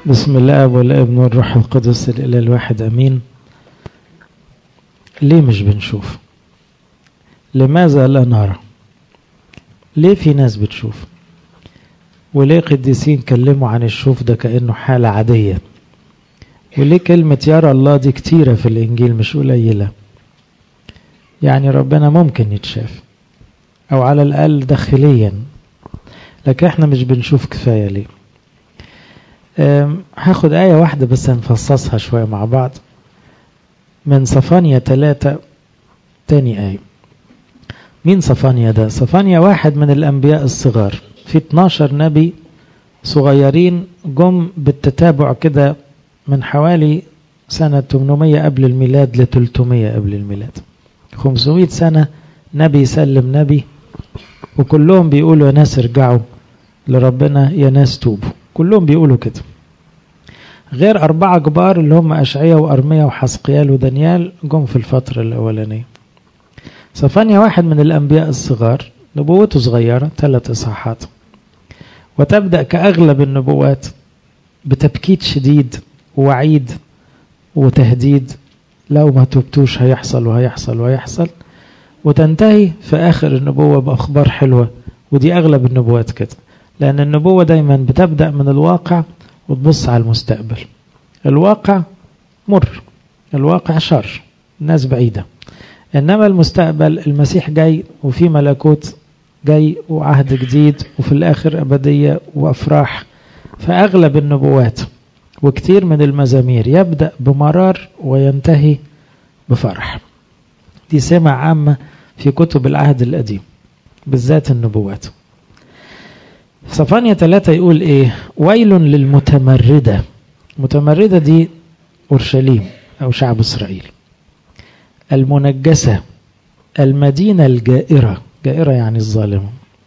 بسم الله والابن والروح القدس الإله الواحد أمين. ليه مش بنشوف؟ لماذا لا نرى؟ ليه في ناس بتشوف؟ وليه قديسين كلموا عن الشوف ده كأنه حالة عادية؟ وليه كلمة يرى الله دي كتيرة في الإنجيل مش قليلة؟ يعني ربنا ممكن يتشاف أو على الأقل داخليا، لكن احنا مش بنشوف كفاية. ليه؟ هاخد آية واحدة بس هنفصصها شوية مع بعض من صفانيا 3 تاني آية. مين صفانيا ده؟ صفانيا واحد من الأنبياء الصغار، في 12 نبي صغيرين جم بالتتابع كده من حوالي سنة 800 قبل الميلاد ل 300 قبل الميلاد، 500 سنة نبي يسلم نبي، وكلهم بيقولوا يا ناس ارجعوا لربنا، يا ناس توبوا، كلهم بيقولوا كده، غير 4 كبار اللي هم أشعياء وأرميا وحسقيال ودانيال جم في الفترة الأولانية. صفانيا واحد من الأنبياء الصغار، نبوته صغيرة 3 إصحاحات، وتبدأ كأغلب النبوات بتبكيت شديد ووعيد وتهديد، لو ما تبتوش هيحصل وهيحصل وهيحصل، وتنتهي في آخر النبوة بأخبار حلوة. ودي أغلب النبوات كده، لأن النبوة دايما بتبدأ من الواقع وتبص على المستقبل. الواقع مر، الواقع شر، الناس بعيدة، إنما المستقبل المسيح جاي وفي ملكوت جاي وعهد جديد وفي الآخر أبدية وأفراح. فأغلب النبوات وكتير من المزامير يبدأ بمرار وينتهي بفرح. دي سمة عامة في كتب العهد القديم بالذات النبوات. صفانيا 3 يقول ايه؟ ويل للمتمردة. متمردة دي أورشليم أو شعب إسرائيل، المنجسة، المدينة الجائرة، جائرة يعني الظالمة،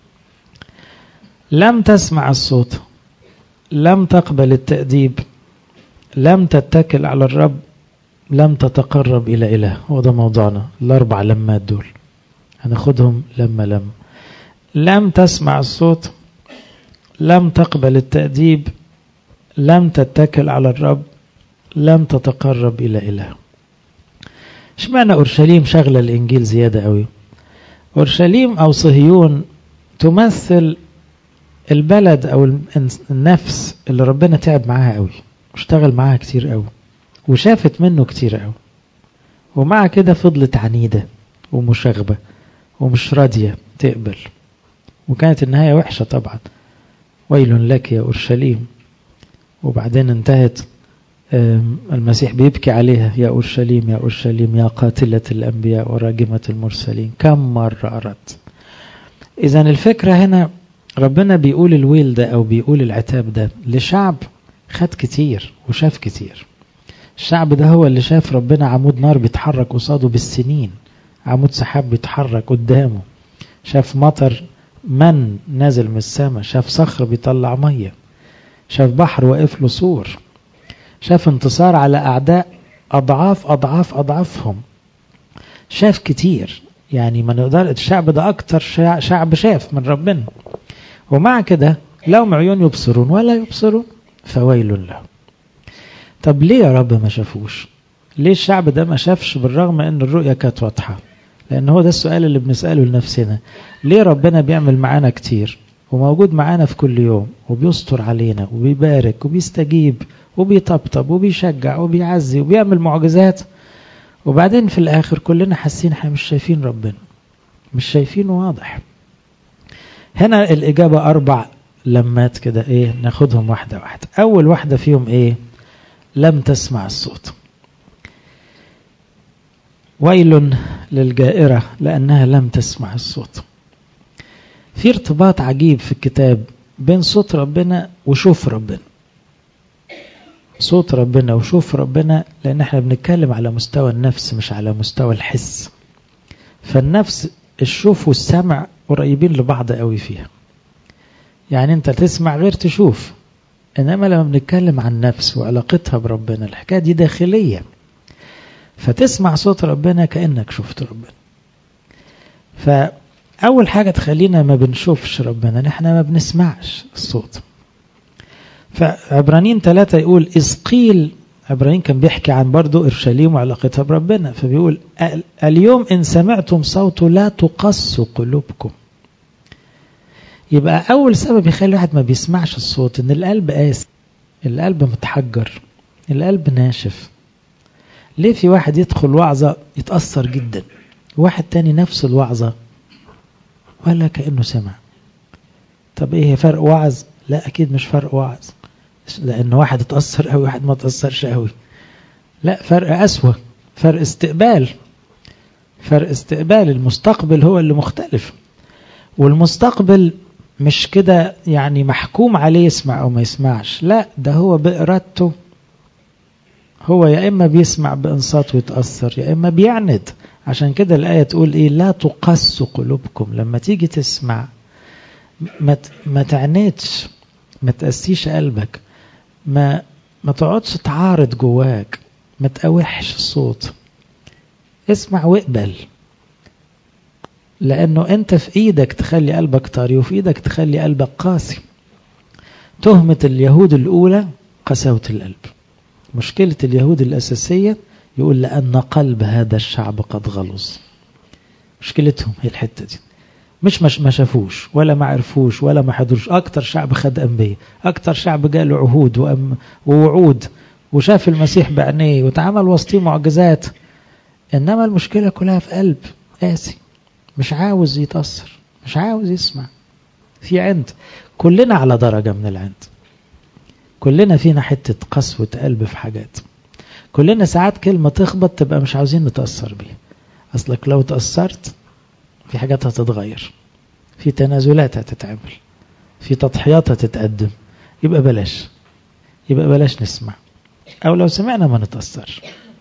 لم تسمع الصوت، لم تقبل التأديب، لم تتكل على الرب، لم تتقرب إلى إله. هو ده موضوعنا، ال4 لمات دول هناخدهم لما لم تسمع الصوت، لم تقبل التأديب، لم تتكل على الرب، لم تتقرب إلى إله. اشمعنى أورشليم شغلة الإنجيل زيادة قوي؟ أورشليم أو صهيون تمثل البلد أو النفس اللي ربنا تعب معاها قوي واشتغل معاها كتير قوي وشافت منه كتير قوي، ومع كده فضلت عنيدة ومشاغبة ومش راضية تقبل، وكانت النهاية وحشة طبعا. ويل لك يا أورشليم. وبعدين انتهت المسيح بيبكي عليها، يا أورشليم يا أورشليم يا قاتلة الأنبياء وراجمة المرسلين، كم مرة أردت. إذن الفكرة هنا ربنا بيقول الويل ده أو بيقول العتاب ده لشعب خد كتير وشاف كتير. الشعب ده هو اللي شاف ربنا عمود نار بيتحرك قصاده بالسنين، عمود سحاب بيتحرك قدامه، شاف مطر من نازل من السماء، شاف صخر بيطلع مية، شاف بحر واقف له سور، شاف انتصار على أعداء أضعاف أضعاف أضعافهم، شاف كتير. يعني ما نقدر، الشعب ده أكتر شعب شاف من ربنا، ومع كده لهم عيون يبصرون ولا يبصرون فويل له. طب ليه يا رب ما شافوش؟ ليه الشعب ده ما شافش بالرغم ان الرؤية كانت واضحة؟ لأن هو ده السؤال اللي بنسأله لنفسنا. ليه ربنا بيعمل معانا كتير وموجود معانا في كل يوم وبيستر علينا وبيبارك وبيستجيب وبيطبطب وبيشجع وبيعزي وبيعمل معجزات، وبعدين في الآخر كلنا حاسين احنا مش شايفين ربنا، مش شايفينه واضح؟ هنا الإجابة 4 لمات كده، ايه؟ ناخدهم واحدة واحدة. أول واحدة فيهم ايه؟ لم تسمع الصوت. ويل للجائرة لأنها لم تسمع الصوت. في ارتباط عجيب في الكتاب بين صوت ربنا وشوف ربنا. صوت ربنا وشوف ربنا، لأن احنا بنتكلم على مستوى النفس مش على مستوى الحس. فالنفس الشوف والسمع قريبين لبعض قوي فيها، يعني انت تسمع غير تشوف. إنما لما بنتكلم عن النفس وعلاقتها بربنا الحكاية دي داخلية، فتسمع صوت ربنا كأنك شفت ربنا. فأول حاجة تخلينا ما بنشوفش ربنا نحن ما بنسمعش الصوت. فعبرانيين 3 يقول إذ قيل، عبرانيين كان بيحكي عن برضو أورشليم وعلاقتها بربنا، فبيقول اليوم إن سمعتم صوته لا تقسوا قلوبكم. يبقى أول سبب يخلي واحد ما بيسمعش الصوت إن القلب قاسي، القلب متحجر، القلب ناشف. ليه في واحد يدخل وعظة يتأثر جدا، واحد تاني نفس الوعظة ولا كأنه سمع؟ طب ايه فرق وعظ؟ لا اكيد مش فرق وعظ، لان واحد اتأثر قوي واحد ما اتأثرش قوي. لا، فرق أسوأ، فرق استقبال. فرق استقبال، المستقبل هو اللي مختلف. والمستقبل مش كده يعني محكوم عليه يسمع او ما يسمعش، لا ده هو بإرادته، هو يا إما بيسمع بإنصات ويتأثر يا إما بيعند. عشان كده الآية تقول إيه؟ لا تقسوا قلوبكم. لما تيجي تسمع ما تعنيتش، ما تقسيش قلبك، ما تقعدش تعارض جواك، ما تقوحش الصوت، اسمع واقبل. لأنه أنت في إيدك تخلي قلبك طري وفي إيدك تخلي قلبك قاسي. تهمة اليهود الأولى قساوة القلب. مشكلة اليهود الأساسية يقول لأن قلب هذا الشعب قد غلظ. مشكلتهم هي الحتة دي، مش ما شافوش ولا ما عرفوش ولا ما حضروش. أكتر شعب خد أنبياء، أكتر شعب جاله عهود ووعود وشاف المسيح بعينيه وتعامل وسطيه معجزات، إنما المشكلة كلها في قلب قاسي، مش عاوز يتأثر، مش عاوز يسمع. في عند، كلنا على درجة من العند، كلنا فينا حتة قسوة قلب في حاجات. كلنا ساعات كلمة تخبط تبقى مش عاوزين نتأثر بيها، أصلك لو تأثرت في حاجات هتتغير، في تنازلات هتتعمل، في تضحيات هتتقدم، يبقى بلاش نسمع، أو لو سمعنا ما نتأثر.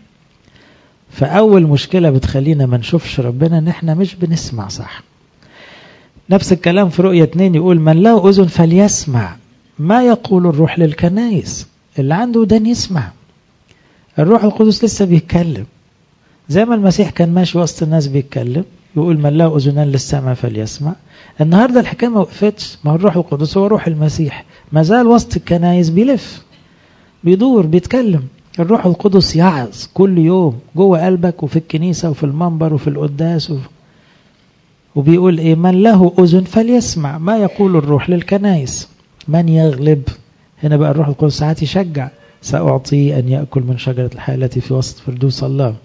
فأول مشكلة بتخلينا ما نشوفش ربنا إن احنا مش بنسمع صح. نفس الكلام في رؤية 2 يقول من له أذن فليسمع ما يقول الروح للكنائس. اللي عنده ودان يسمع. الروح القدس لسه بيتكلم، زي ما المسيح كان ماشي وسط الناس بيتكلم، يقول من له أذنان للسمع فليسمع. النهاردة الحكاية ما وقفتش، ما هو الروح القدس هو روح المسيح، ما زال وسط الكنائس بيلف بيدور بيتكلم. الروح القدس يعظ كل يوم جوه قلبك وفي الكنيسة وفي المنبر وفي القداس وبيقول ايه؟ من له أذن فليسمع ما يقول الروح للكنائس. من يغلب، هنا بقى الروح القدس ساعات يشجع، سأعطيه أن يأكل من شجرة الحياة التي في وسط فردوس الله.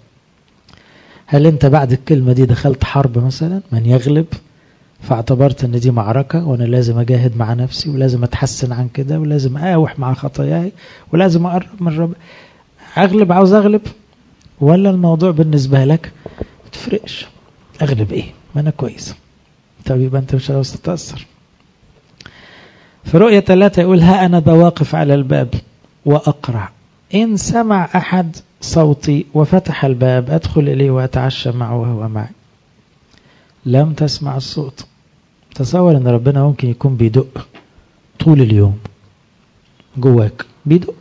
هل أنت بعد الكلمة دي دخلت حرب مثلا؟ من يغلب، فاعتبرت أن دي معركة وأنا لازم أجاهد مع نفسي ولازم أتحسن عن كده ولازم أوح مع خطاياي ولازم أقرب من رب. أغلب، عاوز أغلب، ولا الموضوع بالنسبة لك ما تفرقش؟ أغلب إيه؟ ما أنا كويس. طب يبقى أنت مش عاوز تتأثر. في رؤية 3 يقول ها أنا ذا واقف على الباب وأقرع، إن سمع أحد صوتي وفتح الباب أدخل إليه وأتعشى معه وهو معي. لم تسمع الصوت. تصور أن ربنا ممكن يكون بيدق طول اليوم جواك، بيدق،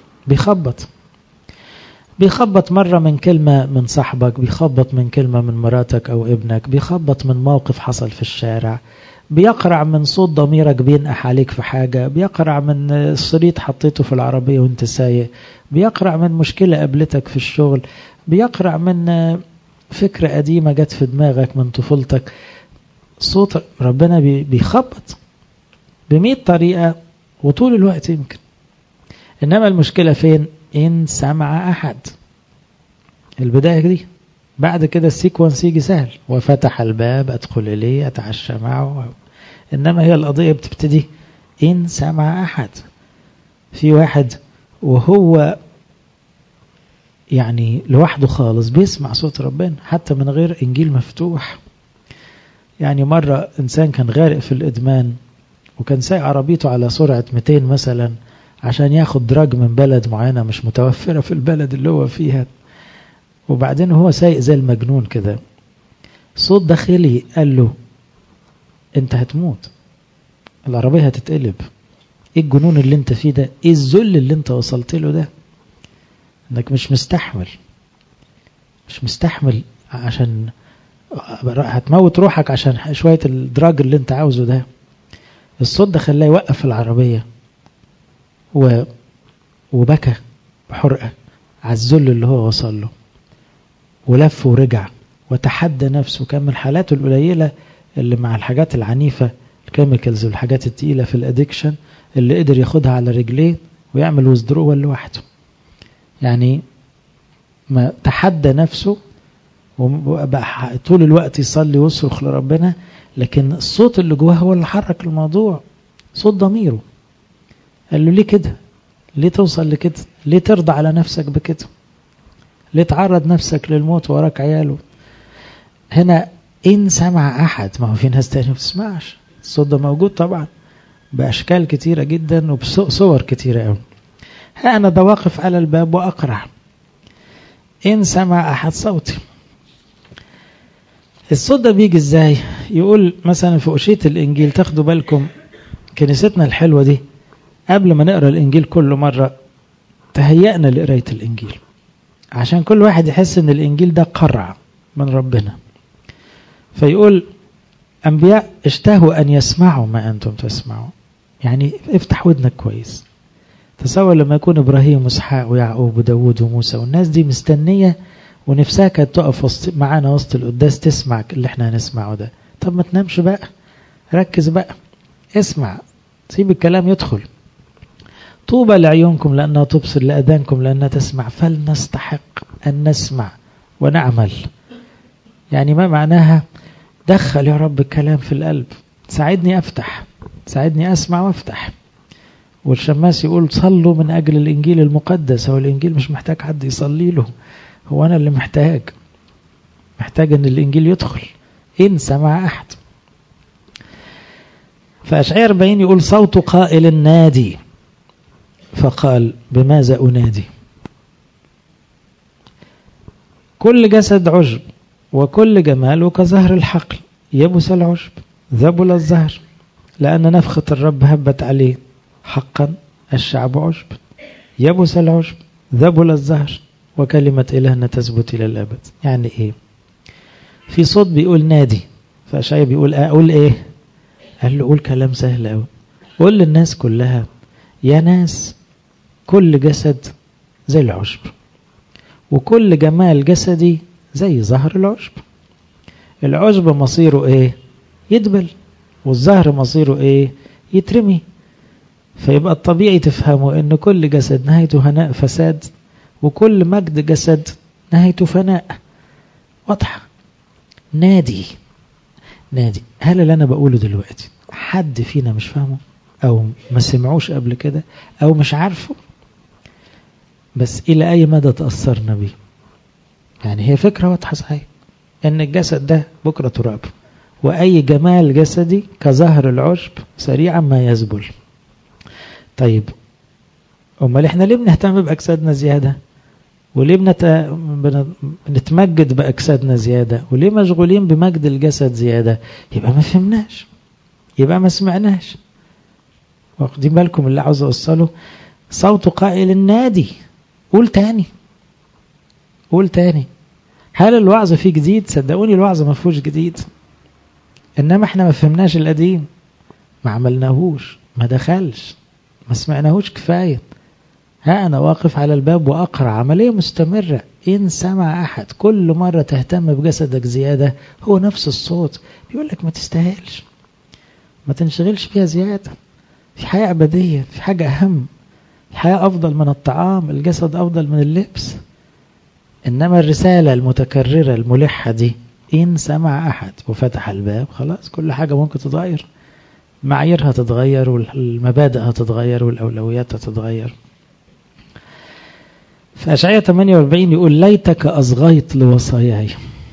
بيخبط مرة من كلمة من صاحبك، بيخبط من كلمة من مراتك أو ابنك، بيخبط من موقف حصل في الشارع، بيقرع من صوت ضميرك بينقح عليك في حاجة، بيقرع من شريط حطيته في العربية وانت سايق، بيقرع من مشكلة قابلتك في الشغل، بيقرع من فكرة قديمة جت في دماغك من طفولتك. صوت ربنا بيخبط ب100 طريقة وطول الوقت يمكن. إنما المشكلة فين؟ إن سمع أحد. البداية دي، بعد كده السيكونس يجي سهل، وفتح الباب أدخل إليه أتعشى معه. إنما هي القضية بتبتدي إن سمع أحد. في واحد وهو يعني لوحده خالص بيسمع صوت ربنا حتى من غير إنجيل مفتوح. يعني مرة إنسان كان غارق في الإدمان وكان سايق عربيته على سرعة 200 مثلا عشان ياخد دراج من بلد معينة مش متوفرة في البلد اللي هو فيها، وبعدين هو سايق زي المجنون كده، صوت داخلي قال له انت هتموت، العربية هتتقلب، ايه الجنون اللي انت فيه ده، ايه الذل اللي انت وصلت له ده، انك مش مستحمل عشان هتموت روحك عشان شوية الدراج اللي انت عاوزه ده. الصوت ده خلاه يوقف العربية وبكى بحرقة على الذل اللي هو وصل له، ولف ورجع وتحدى نفسه. كان من حالاته القليلة اللي مع الحاجات العنيفة الكيميكالز والحاجات التقيلة في الادكشن اللي قدر ياخدها على رجليه ويعمل ويزدرول لوحده. يعني ما تحدى نفسه وبقى طول الوقت يصلي ويصرخ لربنا، لكن الصوت اللي جواه هو اللي حرك الموضوع، صوت ضميره. قال له ليه كده؟ ليه توصل لكده؟ ليه ترضى على نفسك بكده؟ ليه تعرض نفسك للموت وراك عياله؟ هنا إن سمع أحد، ما هو في ناس تاني ما بتسمعش، الصوت ده موجود طبعا بأشكال كتيرة جدا وبصور كتيرة قوي. ها أنا ده واقف على الباب وأقرع، إن سمع أحد صوتي. الصوت ده بيجي إزاي؟ يقول مثلا في أشية الإنجيل، تاخدوا بالكم كنيستنا الحلوة دي قبل ما نقرأ الإنجيل كل مرة تهيأنا لقراية الإنجيل، عشان كل واحد يحس إن الإنجيل ده قرع من ربنا. فيقول أنبياء اشتهوا أن يسمعوا ما أنتم تسمعوا. يعني افتح ودنك كويس. تصور لما يكون إبراهيم وإسحاق ويعقوب وداود وموسى والناس دي مستنية ونفسها كانت تقف معانا وسط القداس تسمع اللي احنا هنسمعه ده. طب ما تنامش بقى، ركز بقى، اسمع، سيب الكلام يدخل. طوبى لعيونكم لأنها تبصر، لأذانكم لأنها تسمع، فلنستحق أن نسمع ونعمل. يعني ما معناها؟ دخل يا رب الكلام في القلب، ساعدني أفتح، ساعدني أسمع وأفتح. والشماس يقول صلوا من أجل الإنجيل المقدس. هو الإنجيل مش محتاج حد يصلي له، هو أنا اللي محتاج أن الإنجيل يدخل إن سمع أحد. فأشعياء 40 يقول صوت قائل نادي، فقال بماذا أنادي؟ كل جسد عجب وكل جمال كزهر الحقل، يبس العشب ذبل الزهر، لأن نفخة الرب هبت عليه، حقا الشعب عشب، يبس العشب ذبل الزهر، وكلمة إلهنا تثبت إلى الأبد. يعني إيه؟ في صوت بيقول نادي، فأشعياء بيقول أقول إيه؟ قال له قول كلام سهل أوي، قول للناس كلها يا ناس كل جسد زي العشب، وكل جمال جسدي زي زهر العشب. العشب مصيره إيه؟ يدبل، والزهر مصيره إيه؟ يترمي. فيبقى الطبيعي تفهموا إن كل جسد نهايته هناء فساد، وكل مجد جسد نهايته فناء. واضحة؟ نادي. هل اللي أنا بقوله دلوقتي حد فينا مش فاهمه أو ما سمعوش قبل كده أو مش عارفه؟ بس إلى أي مدى تأثرنا بيه؟ يعني هي فكرة واضحة صحيح إن الجسد ده بكرة تراب، وأي جمال جسدي كظهر العشب سريعا ما يذبل. طيب أمال إحنا ليه بنهتم بأجسادنا زيادة؟ وليه بنتمجد بأجسادنا زيادة؟ وليه مشغولين بمجد الجسد زيادة؟ يبقى ما فهمناش، يبقى ما سمعناش. واخدين بالكم اللي عاوز أوصله؟ صوت قائل النادي. قول تاني. هل الوعظ فيه جديد؟ صدقوني الوعظ ما فيهوش جديد، إنما احنا ما فهمناش القديم، ما عملناهوش، ما دخلش، ما سمعناهوش كفاية. ها أنا واقف على الباب وأقرأ، عملية مستمرة. إن سمع أحد، كل مرة تهتم بجسدك زيادة هو نفس الصوت بيقول لك ما تستاهلش، ما تنشغلش فيها زيادة، في حياة أبدية، في حاجة أهم، الحياة أفضل من الطعام، الجسد أفضل من اللبس. إنما الرسالة المتكررة الملحة دي إن سمع أحد وفتح الباب، خلاص كل حاجة ممكن تتغير، معاييرها تتغير والمبادئ هتتغير والأولويات هتتغير. في أشعياء 48 يقول ليتك أصغيت لوصاياي.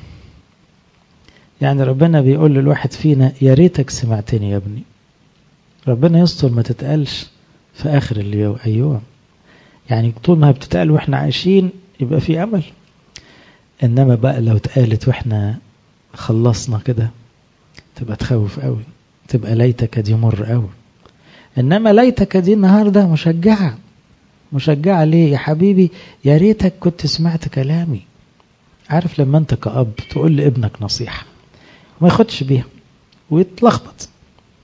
يعني ربنا بيقول للواحد فينا يا ريتك سمعتني يا ابني. ربنا يستر ما تتقالش في آخر اليوم. يعني طول ما بتتقال وإحنا عايشين يبقى في أمل، إنما بقى لو اتقالت وإحنا خلصنا كده تبقى تخوف قوي، تبقى ليتك دي مر قوي. إنما ليتك دي النهاردة مشجعة ليه يا حبيبي؟ يا ريتك كنت سمعت كلامي. عارف لما أنت كأب تقول لابنك نصيحة وما ياخدش بيها ويتلخبط،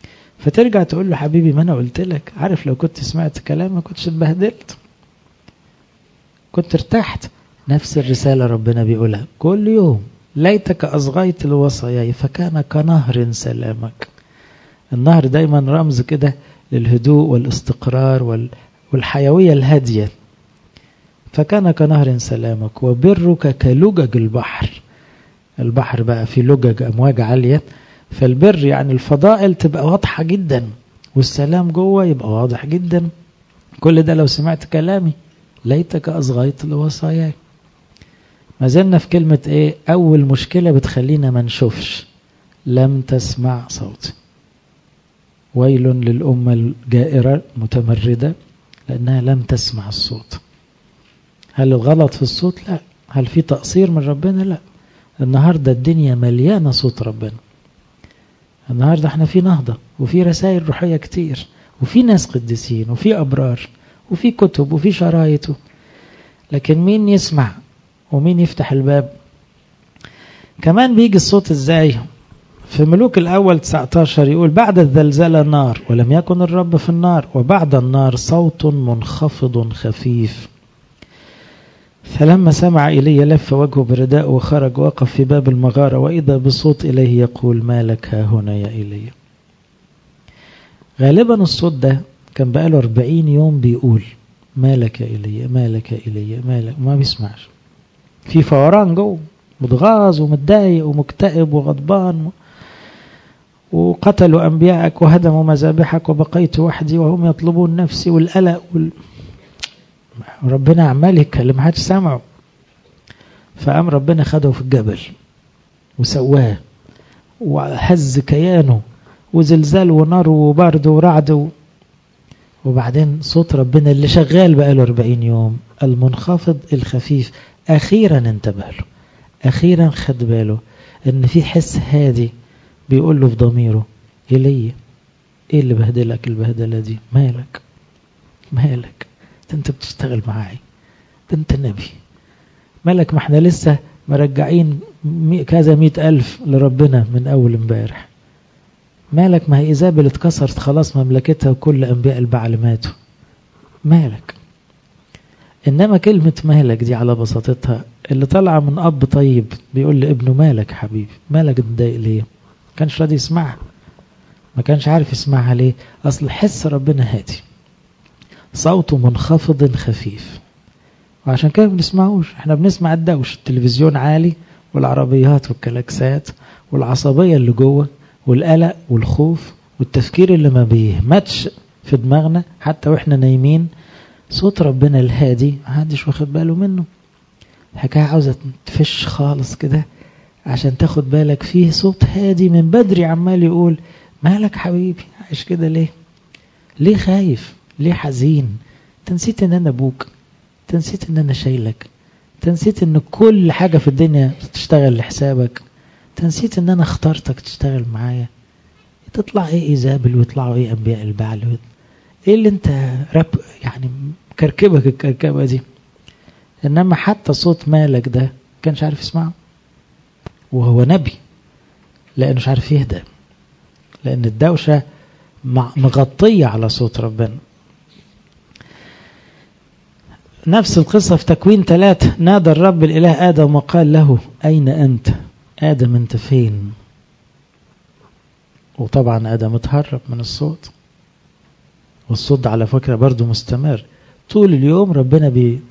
فترجع تقول له حبيبي ما أنا قلت لك، عارف لو كنت سمعت كلام ما كنتش اتبهدلت، كنت ارتحت. نفس الرسالة ربنا بيقولها كل يوم، ليتك أصغيت لوصاياي فكان كنهر سلامك. النهر دايما رمز كده للهدوء والاستقرار والحيوية الهادية. فكان كنهر سلامك وبرك كلجج البحر. البحر بقى في لجج أمواج عالية، فالبر يعني الفضائل تبقى واضحة جدا، والسلام جوه يبقى واضح جدا. كل ده لو سمعت كلامي، ليتك أصغيت لوصاياي. ما زلنا في كلمة ايه؟ أول مشكلة بتخلينا ما نشوفش، لم تسمع صوتي. ويل للأمة الجائرة متمردة لأنها لم تسمع الصوت. هل الغلط في الصوت؟ لا. هل في تقصير من ربنا؟ لا. النهاردة الدنيا مليانة صوت ربنا. النهاردة احنا في نهضة، وفي رسائل روحية كتير، وفي ناس قديسين، وفي أبرار، وفي كتب، وفي شرايط. لكن مين يسمع ومين يفتح الباب؟ كمان بيجي الصوت ازاي؟ في ملوك الأول 19 يقول بعد الزلزلة نار ولم يكن الرب في النار، وبعد النار صوت منخفض خفيف. فلما سمع إلي لف وجهه برداء وخرج وقف في باب المغارة، وإذا بصوت إليه يقول ما لك ها هنا يا إلي. غالبا الصوت ده كان بقاله 40 يوم بيقول ما لك يا إلي، ما لك يا إلي، ما لك، ما بيسمعش. في فوران جوه، متغاظ ومتضايق ومكتئب وغضبان، وقتلوا أنبياءك وهدموا مذابحك وبقيت وحدي وهم يطلبون نفسي، والقلق ربنا عمال يتكلم محدش سمعه. فقام ربنا خده في الجبل وسواه وهز كيانه، وزلزال ونار وبرد ورعد. وبعدين صوت ربنا اللي شغال بقاله 40 يوم، المنخفض الخفيف، أخيرا انتبه له، أخيرا خد باله ان في حس هادي بيقول له في ضميره إلي، ايه اللي بهدلك البهدلة دي؟ مالك مالك؟ انت بتشتغل معاي، ده انت نبي، مالك؟ ما احنا لسه مرجعين كذا 100,000 لربنا من أول امبارح. مالك؟ ما هي إيزابل اتكسرت خلاص مملكتها وكل أنبياء البعل ماتوا. مالك؟ إنما كلمة مالك دي على بساطتها اللي طالعة من أب طيب بيقول لابنه مالك حبيبي، مالك متضايق ليه؟ ما كانش راضي يسمعها، ما كانش عارف يسمعها ليه؟ أصل حس ربنا هادي، صوته منخفض خفيف، وعشان كده بنسمعوش. احنا بنسمع الدوش، التلفزيون عالي والعربيات والكلاكسات والعصبية اللي جوه والقلق والخوف والتفكير اللي ما بيهمتش في دماغنا حتى واحنا نايمين. صوت ربنا الهادي محدش واخد باله منه. الحكاية عاوزة تفش خالص كده عشان تاخد بالك. فيه صوت هادي من بدري عمال يقول مالك حبيبي عايش كده ليه؟ ليه خايف؟ ليه حزين؟ تنسيت ان انا ابوك، تنسيت ان انا شايلك، تنسيت ان كل حاجة في الدنيا تشتغل لحسابك، تنسيت ان انا اخترتك تشتغل معايا. تطلع ايه إيزابل ويطلعوا ايه انبياء البعل؟ ايه اللي انت يعني كركبك الكركبة دي؟ انما حتى صوت مالك ده كانش عارف يسمعه، وهو نبي، لانه مش عارف يهدى، لان الدوشة مغطية على صوت ربنا. نفس القصة في تكوين 3، نادى الرب الإله آدم وقال له أين أنت؟ آدم أنت فين؟ وطبعا آدم اتهرب من الصوت، والصوت على فكرة برضو مستمر طول اليوم. ربنا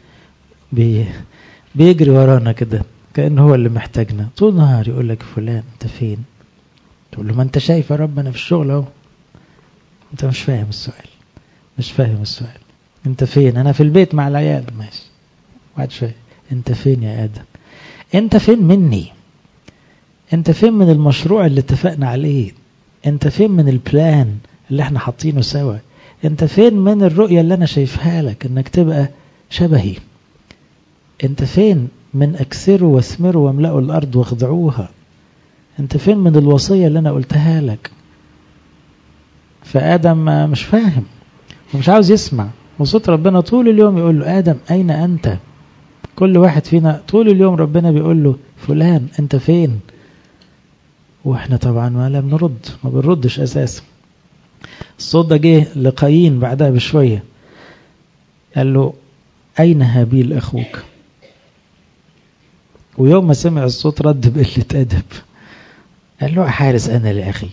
بيجري ورانا كده كأنه هو اللي محتاجنا طول النهار، يقول لك فلان أنت فين؟ تقول له ما أنت شايف يا رب أنا في الشغل أهو. أنت مش فاهم السؤال، مش فاهم السؤال. أنت فين؟ أنا في البيت مع العيال. ماشي، واحد شوية. أنت فين يا آدم؟ أنت فين مني؟ أنت فين من المشروع اللي اتفقنا عليه؟ أنت فين من البلان اللي احنا حاطينه سوا؟ أنت فين من الرؤية اللي أنا شايفها لك أنك تبقى شبهي؟ أنت فين من أكثروا واثمروا واملأوا الأرض واخضعوها؟ أنت فين من الوصية اللي أنا قلتها لك؟ فآدم مش فاهم ومش عاوز يسمع، وصوت ربنا طول اليوم يقول له آدم أين أنت؟ كل واحد فينا طول اليوم ربنا بيقول له فلان أنت فين؟ وإحنا طبعا ما بنردش أساسا. الصوت ده جه لقايين بعدها بشوية، قال له أين هابيل أخوك؟ ويوم ما سمع الصوت رد بقلة أدب، قال له أحارس أنا لأخي.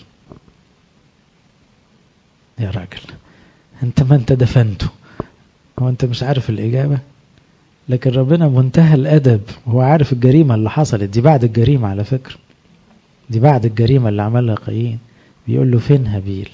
يا راجل أنت ما أنت دفنته، هو أنت مش عارف الإجابة؟ لكن ربنا منتهى الأدب، وهو عارف الجريمة اللي حصلت دي بعد الجريمة على فكرة، دي بعد الجريمة اللي عملها قايين. بيقول له فين هابيل؟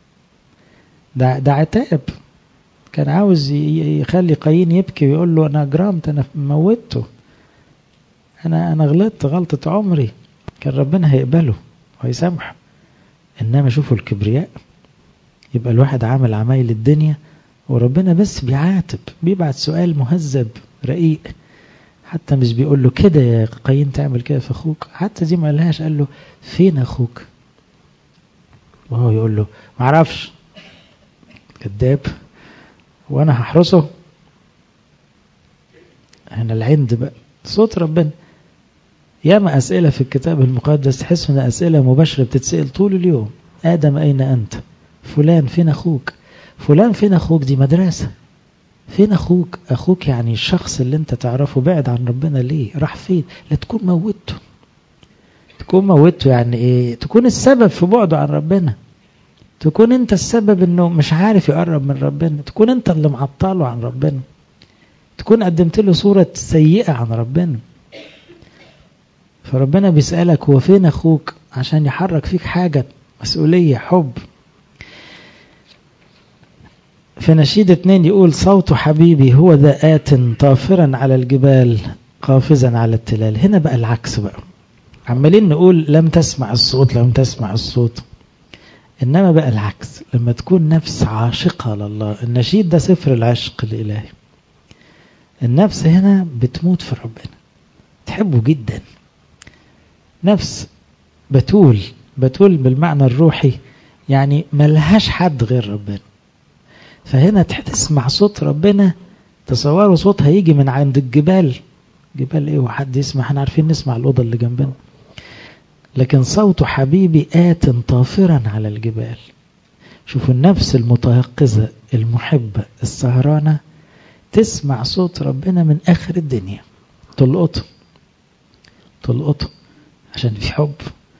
ده عتاب، كان عاوز يخلي قايين يبكي ويقول له أنا جرمت، أنا موتته، أنا غلطت غلطة عمري، كان ربنا هيقبله وهيسامحه. إنما شوفوا الكبرياء، يبقى الواحد عامل عمايل الدنيا وربنا بس بيعاتب، بيبعت سؤال مهذب رقيق، حتى مش بيقول له كده يا قايين تعمل كده في أخوك، حتى دي ما قالهاش، قال له فين أخوك؟ وهو يقول له معرفش، كذاب وأنا هحرسه. هنا العند بقى صوت ربنا. ياما أسئلة في الكتاب المقدس تحس إن أسئلة مباشرة بتتسأل طول اليوم. آدم أين أنت؟ فلان فين أخوك؟ فلان فين أخوك؟ دي مدرسة. فين أخوك؟ أخوك يعني الشخص اللي أنت تعرفه بعد عن ربنا ليه؟ راح فين؟ لا تكون موته. تكون موته يعني إيه؟ تكون السبب في بعده عن ربنا، تكون أنت السبب إنه مش عارف يقرب من ربنا، تكون أنت اللي معطله عن ربنا، تكون قدمت له صورة سيئة عن ربنا. فربنا بيسألك هو فين أخوك عشان يحرك فيك حاجة، مسؤولية، حب. في نشيد 2 يقول صوت حبيبي هو ذا آت طافرا على الجبال قافزا على التلال. هنا بقى العكس بقى، عمالين نقول لم تسمع الصوت لم تسمع الصوت، إنما بقى العكس لما تكون نفس عاشقة لله. النشيد ده سفر العشق الإلهي. النفس هنا بتموت في ربنا، تحبه جدا، نفس بتول بالمعنى الروحي، يعني ملهاش حد غير ربنا. فهنا تسمع صوت ربنا، تصوروا صوت هيجي من عند الجبال. جبال ايه وحد يسمع؟ احنا عارفين نسمع الأوضة اللي جنبنا، لكن صوت حبيبي آت طافرا على الجبال. شوفوا النفس المتيقظة المحبة السهرانة تسمع صوت ربنا من آخر الدنيا، تلقطه عشان في حب.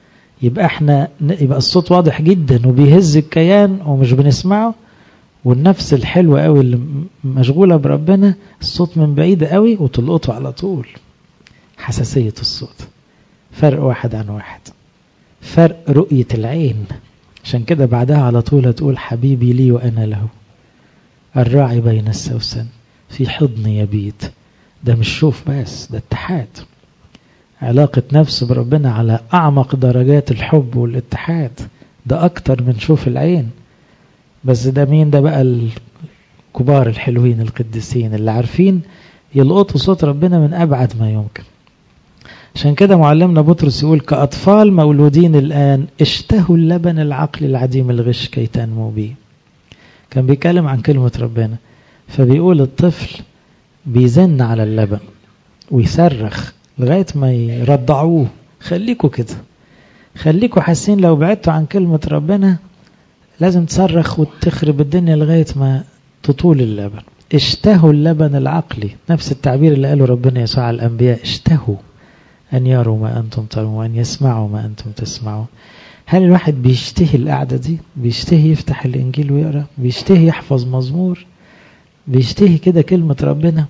يبقى الصوت واضح جدا وبيهز الكيان ومش بنسمعه، والنفس الحلوة قوي اللي مشغولة بربنا الصوت من بعيد قوي وتلقطه على طول. حساسية الصوت فرق واحد عن واحد، فرق رؤية العين. عشان كده بعدها على طول هتقول حبيبي لي وأنا له، الراعي بين السوسن في حضن يبيت. ده مش شوف بس، ده اتحاد، علاقة نفس بربنا على أعمق درجات الحب والاتحاد. ده أكتر من شوف العين. بس ده مين؟ ده بقى الكبار الحلوين القديسين اللي عارفين يلقطوا صوت ربنا من أبعد ما يمكن. عشان كده معلمنا بطرس يقول كأطفال مولودين الآن اشتهوا اللبن العقل العديم الغش كي تنمو به. كان بيتكلم عن كلمة ربنا، فبيقول الطفل بيزن على اللبن ويصرخ لغاية ما يرضعوه. خليكوا كده، خليكوا حاسين لو بعدتوا عن كلمة ربنا لازم تصرخ وتخرب الدنيا لغاية ما تطول اللبن. اشتهوا اللبن العقلي، نفس التعبير اللي قاله ربنا يسوع على الأنبياء، اشتهوا أن يروا ما أنتم ترون وأن يسمعوا ما أنتم تسمعون. هل الواحد بيشتهي القعدة دي؟ بيشتهي يفتح الإنجيل ويقرأ؟ بيشتهي يحفظ مزمور؟ بيشتهي كده كلمة ربنا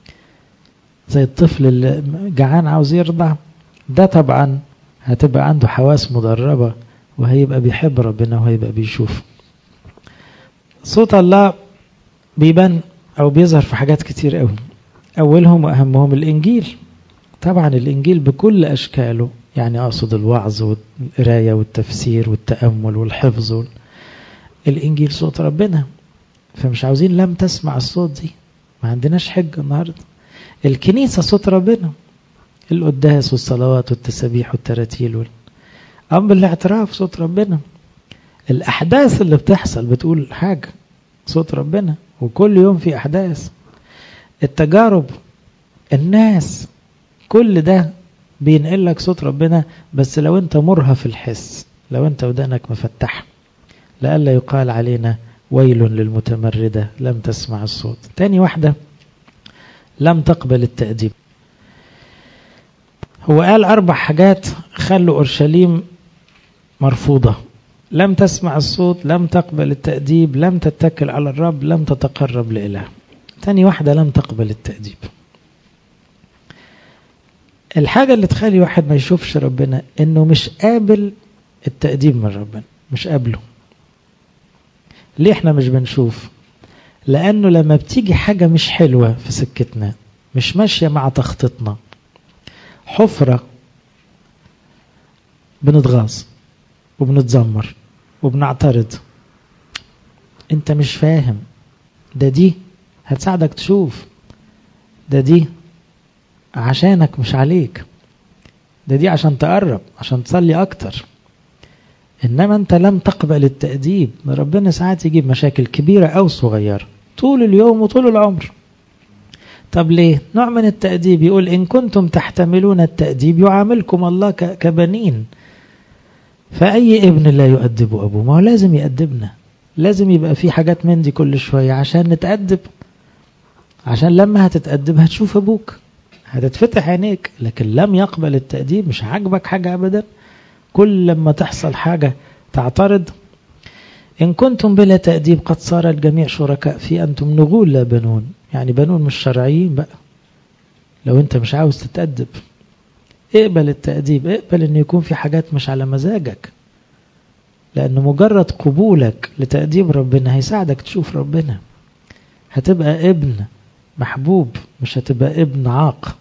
زي الطفل اللي جعان عاوز يرضع؟ ده طبعا هتبقى عنده حواس مدربة وهيبقى بيحب ربنا وهيبقى بيشوف. صوت الله بيبان أو بيظهر في حاجات كتير قوي، أولهم وأهمهم الإنجيل. طبعا الإنجيل بكل أشكاله، يعني أقصد الوعظ والقراية والتفسير والتأمل والحفظ. الإنجيل صوت ربنا، فمش عاوزين لم تسمع الصوت دي، ما عندناش حجة النهاردة. الكنيسة صوت ربنا، القداس والصلوات والتسابيح والتراتيل أم الاعتراف صوت ربنا. الأحداث اللي بتحصل بتقول حاجة، صوت ربنا، وكل يوم في أحداث، التجارب، الناس، كل ده بينقلك صوت ربنا. بس لو انت مرهف الحس، لو انت ودانك مفتح، لئلا يقال علينا ويل للمتمردة لم تسمع الصوت. تاني واحدة لم تقبل التأديب. هو قال 4 حاجات خلوا أورشليم مرفوضة: لم تسمع الصوت، لم تقبل التأديب، لم تتكل على الرب، لم تتقرب لإله. تاني واحدة لم تقبل التأديب. الحاجة اللي تخلي واحد ما يشوفش ربنا إنه مش قابل التأديب من ربنا، مش قابله. ليه احنا مش بنشوف؟ لأنه لما بتيجي حاجة مش حلوة في سكتنا، مش ماشية مع تخطيطنا، حفرة، بنتغاظ وبنتذمر وبنعترض. انت مش فاهم، دي هتساعدك تشوف، دي عشانك مش عليك، دي عشان تقرب، عشان تصلي اكتر. انما انت لم تقبل التأديب. ربنا ساعات يجيب مشاكل كبيرة او صغيرة طول اليوم وطول العمر. طب ليه؟ نوع من التأديب يقول إن كنتم تحتملون التأديب يعاملكم الله كبنين. فأي ابن لا يؤدب أبوه؟ ما هو لازم يأدبنا، لازم يبقى في حاجات من دي كل شوية عشان نتأدب، عشان لما هتتأدب هتشوف أبوك، هتتفتح عينيك. لكن لم يقبل التأديب، مش عاجبك حاجة أبدا، كل لما تحصل حاجة تعترض. إن كنتم بلا تأديب قد صار الجميع شركاء في أنتم نغول لا بنون. يعني بنون مش شرعيين بقى. لو أنت مش عاوز تتأدب اقبل التأديب، اقبل أن يكون في حاجات مش على مزاجك، لأن مجرد قبولك لتأديب ربنا هيساعدك تشوف ربنا. هتبقى ابن محبوب، مش هتبقى ابن عاق.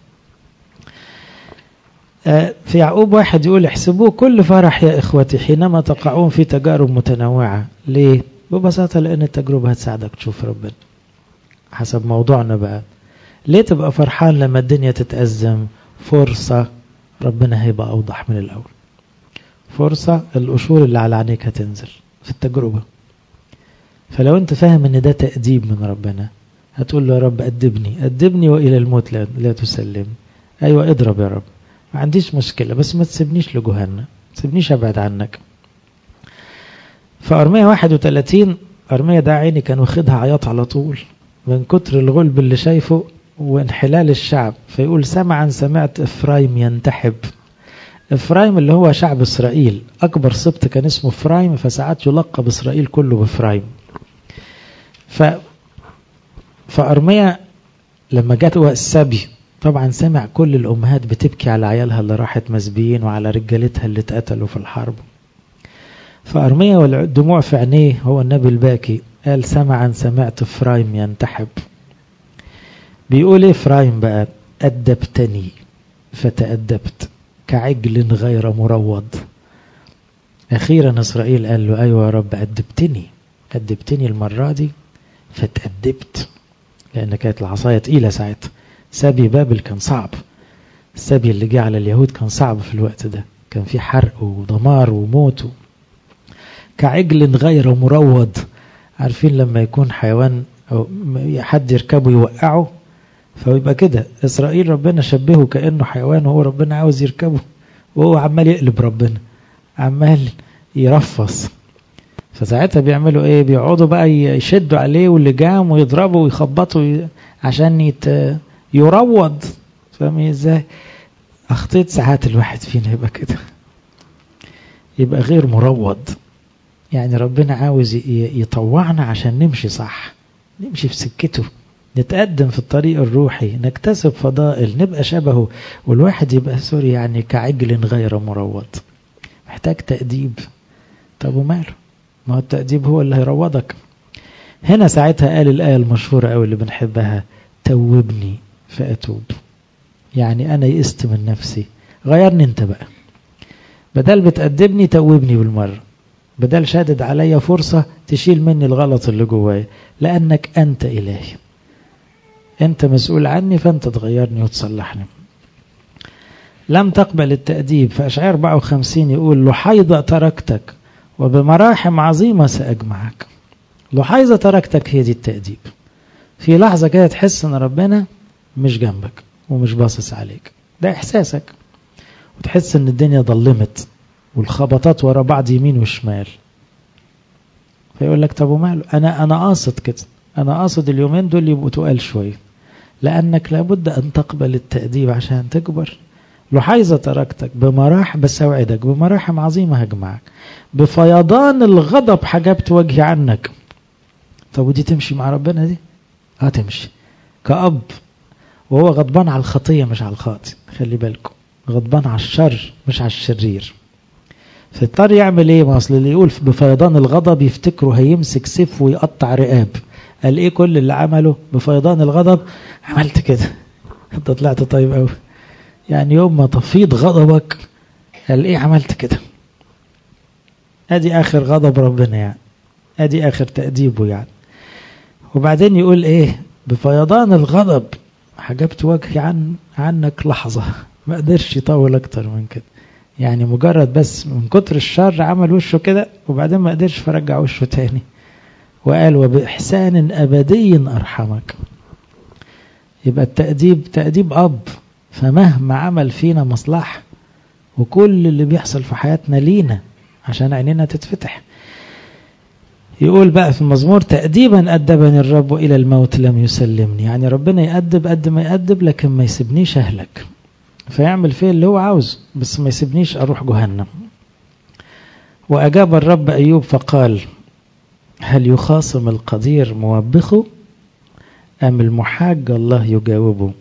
في يعقوب 1 يقول احسبوه كل فرح يا إخوتي حينما تقعون في تجارب متنوعة. ليه؟ ببساطة لأن التجربة هتساعدك تشوف ربنا. حسب موضوعنا بقى، ليه تبقى فرحان لما الدنيا تتأزم؟ فرصة ربنا هيبقى أوضح من الأول، فرصة القشور اللي على عينيك هتنزل في التجربة. فلو انت فاهم ان ده تأديب من ربنا هتقول له يا رب أدبني، أدبني وإلى الموت لا تسلم. أيوة اضرب يا رب، ما عنديش مشكلة، بس ما تسيبنيش لجهنم، ما تسيبنيش أبعد عنك. فأرمية 31 أرمية ده عيني كان واخدها عياط على طول من كتر الغلب اللي شايفه وانحلال الشعب. فيقول سمعا سمعت إفرايم ينتحب. إفرايم اللي هو شعب إسرائيل، أكبر سبط كان اسمه إفرايم، فساعات يلقب إسرائيل كله بإفرايم. فأرمية لما جات السبي طبعا سمع كل الأمهات بتبكي على عيالها اللي راحت مسبيين وعلى رجالتها اللي اتقتلوا في الحرب. فأرمية والدموع في عينيه، هو النبي الباكي، قال سمعا سمعت إفرايم ينتحب. بيقول إيه إفرايم بقى؟ أدبتني فتأدبت كعجل غير مروض. أخيرا إسرائيل قال له أيوة يا رب أدبتني المرة دي فتأدبت، لأن كانت العصاية تقيلة ساعتها. سبي بابل كان صعب، السبي اللي جه على اليهود كان صعب في الوقت ده، كان في حرق ودمار وموت. كعجل غير مروض، عارفين لما يكون حيوان أو حد يركبه يوقعه، فيبقى كده إسرائيل ربنا شبهه كأنه حيوان وهو ربنا عاوز يركبه، وهو عمال يقلب ربنا، عمال يرفص. فساعتها بيعملوا ايه؟ بيقعدوا بقى يشدوا عليه واللجام ويضربوا ويخبطوا عشان يروض. فاهمين ازاي؟ اخطيت ساعات الواحد فينا يبقى كده، يبقى غير مروض. يعني ربنا عاوز يطوعنا عشان نمشي صح، نمشي في سكته، نتقدم في الطريق الروحي، نكتسب فضائل، نبقى شبهه. والواحد يبقى سوري يعني كعجل غير مروض، محتاج تأديب. طب وماله؟ ما هو التأديب هو اللي هيروضك. هنا ساعتها قال الآية المشهورة أو اللي بنحبها، توبني فأتوب. يعني أنا يئست من نفسي، غيرني انت بقى، بدل بتأدبني توبني بالمرة، بدل شادد عليا فرصة تشيل مني الغلط اللي جواي، لأنك أنت إلهي، أنت مسؤول عني، فأنت تغيرني وتصلحني. لم تقبل التأديب. فأشعار 54 يقول لحيظة تركتك وبمراحم عظيمة سأجمعك. لحيظة تركتك هي دي التأديب. في لحظة كده تحس ان ربنا مش جنبك ومش باصص عليك، ده احساسك، وتحس ان الدنيا ضلمت والخبطات ورا بعض يمين وشمال، فيقول لك طب وماله، أنا قاصد كده، أنا قاصد اليومين دول يبقوا تقال شوية، لأنك لابد أن تقبل التأديب عشان تكبر. لحيظة تركتك بمراحم، بس أوعدك بمراحم عظيمة هجمعك، بفيضان الغضب حجبت وجهي عنك. طب ودي تمشي مع ربنا دي؟ تمشي كأب وهو غضبان على الخطية مش على الخاطئ، خلي بالكم، غضبان على الشر مش على الشرير. فاضطر يعمل ايه؟ ما اصل اللي يقول بفيضان الغضب يفتكره هيمسك سيف ويقطع رقاب. قال ايه كل اللي عمله بفيضان الغضب؟ عملت كده. انت طلعت طيب قوي، يعني يوم ما تفيض غضبك قال ايه؟ عملت كده. ادي اخر غضب ربنا يعني، ادي اخر تأديبه يعني. وبعدين يقول ايه؟ بفيضان الغضب حجبت وجهي عنك لحظة. ما قدرش يطول اكتر من كده، يعني مجرد بس من كتر الشر عمل وشه كده، وبعدين ما قدرش فرجع وشه تاني، وقال وبإحسان أبدي أرحمك. يبقى التأديب تأديب أب، فمهما عمل فينا مصلحة، وكل اللي بيحصل في حياتنا لينا عشان عينينا تتفتح. يقول بقى في المزمور تأديبا أدبني الرب إلى الموت لم يسلمني، يعني ربنا يأدب قد ما يأدب لكن ما يسيبنيش أهلك، فيعمل فيه اللي هو عاوز بس ما يسيبنيش أروح جهنم. وأجاب الرب أيوب فقال هل يخاصم القدير موبخه أم المحاج الله يجاوبه؟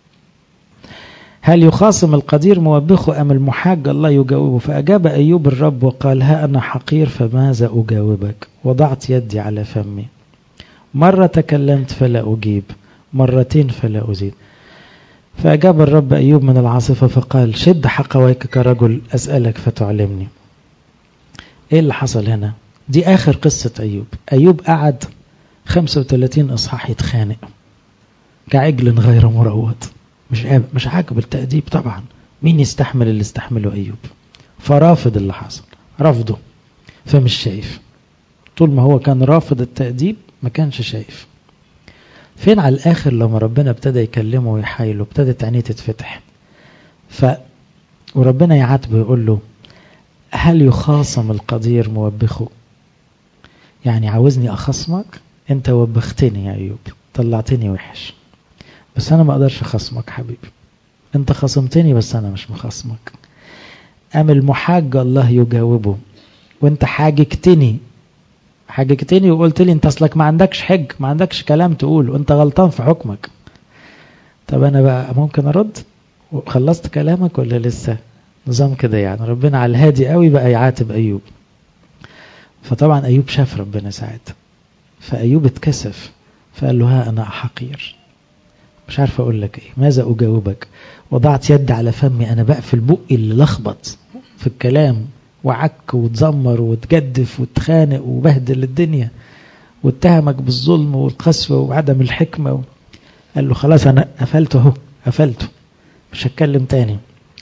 هل يخاصم القدير موبخه أم المحاج الله يجاوبه؟ فأجاب أيوب الرب وقال ها أنا حقير فماذا أجاوبك؟ وضعت يدي على فمي، مرة تكلمت فلا أجيب، مرتين فلا أزيد. فأجاب الرب أيوب من العاصفة فقال شد حقويك كرجل أسألك فتعلمني. إيه اللي حصل هنا؟ دي آخر قصة أيوب. أيوب قعد 35 إصحاح يتخانق كعجل غير مروض، مش عاجب التأديب طبعا. مين يستحمل اللي استحمله أيوب؟ فرافض اللي حصل، رفضه، فمش شايف. طول ما هو كان رافض التأديب ما كانش شايف. فين على الآخر لما ربنا ابتدى يكلمه ويحايله ابتدت عينيه تتفتح. وربنا يعاتبه يقول له هل يخاصم القدير موبخه؟ يعني عاوزني أخصمك؟ انت وبختني يا أيوب، طلعتني وحش، بس أنا ما أقدرش أخصمك حبيبي، انت خصمتني بس أنا مش مخصمك. أم المحاج الله يجاوبه؟ وانت حاجكتني وقلت لي انت اصلك ما عندكش حج، ما عندكش كلام تقول، وانت غلطان في حكمك. طب انا بقى ممكن ارد؟ خلصت كلامك ولا لسه؟ نظام كده يعني. ربنا على الهادي قوي بقى يعاتب أيوب. فطبعا أيوب شاف ربنا ساعتها، فأيوب اتكسف فقال له ها أنا حقير، مش عارف أقول لك إيه، ماذا أجاوبك؟ وضعت يد على فمي، أنا بقفل بقي اللي لخبط في الكلام وعك وتزمر وتجدف وتخانق وبهدل الدنيا واتهمك بالظلم والقسوة وعدم الحكمة. قال له خلاص أنا قفلته مش هتكلم تاني.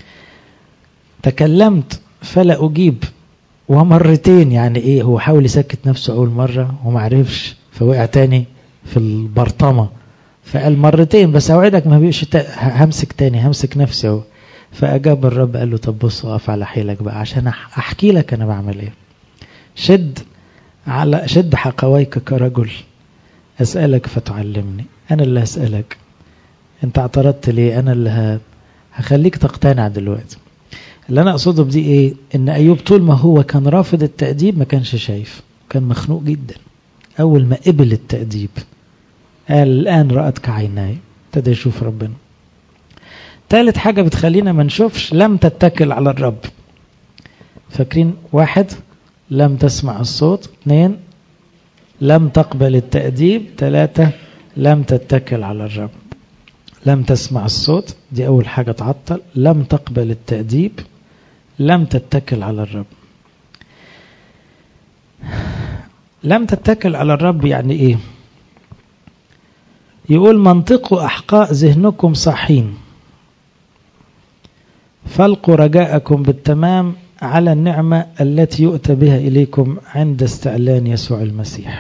تكلمت فلا أجيب، ومرتين يعني إيه، هو حاول يسكت نفسه أول مرة ومعرفش فوقع تاني في البرطمة، فقال مرتين بس أوعدك ما بيقش همسك تاني، همسك نفسي أهو. فأجاب الرب قال له طب بص وقف على حيلك بقى عشان أحكي لك أنا بعمل إيه. شد حقويك كرجل أسألك فتعلمني. أنا اللي هسألك، أنت اعترضت ليه؟ أنا اللي هخليك تقتنع دلوقتي. اللي أنا أقصده بدي إيه؟ إن أيوب طول ما هو كان رافض التأديب ما كانش شايف، كان مخنوق جدا. أول ما قبل التأديب قال الآن رأتك عيناي، ابتدى يشوف ربنا. ثالث حاجة بتخلينا ما نشوفش، لم تتكل على الرب. فاكرين؟ 1 لم تسمع الصوت، 2 لم تقبل التأديب، 3 لم تتكل على الرب. لم تسمع الصوت دي أول حاجة تعطل، لم تقبل التأديب، لم تتكل على الرب. لم تتكل على الرب يعني إيه؟ يقول منطقوا أحقاء ذهنكم صحين، فالقوا رجاءكم بالتمام على النعمة التي يؤتى بها إليكم عند استعلان يسوع المسيح.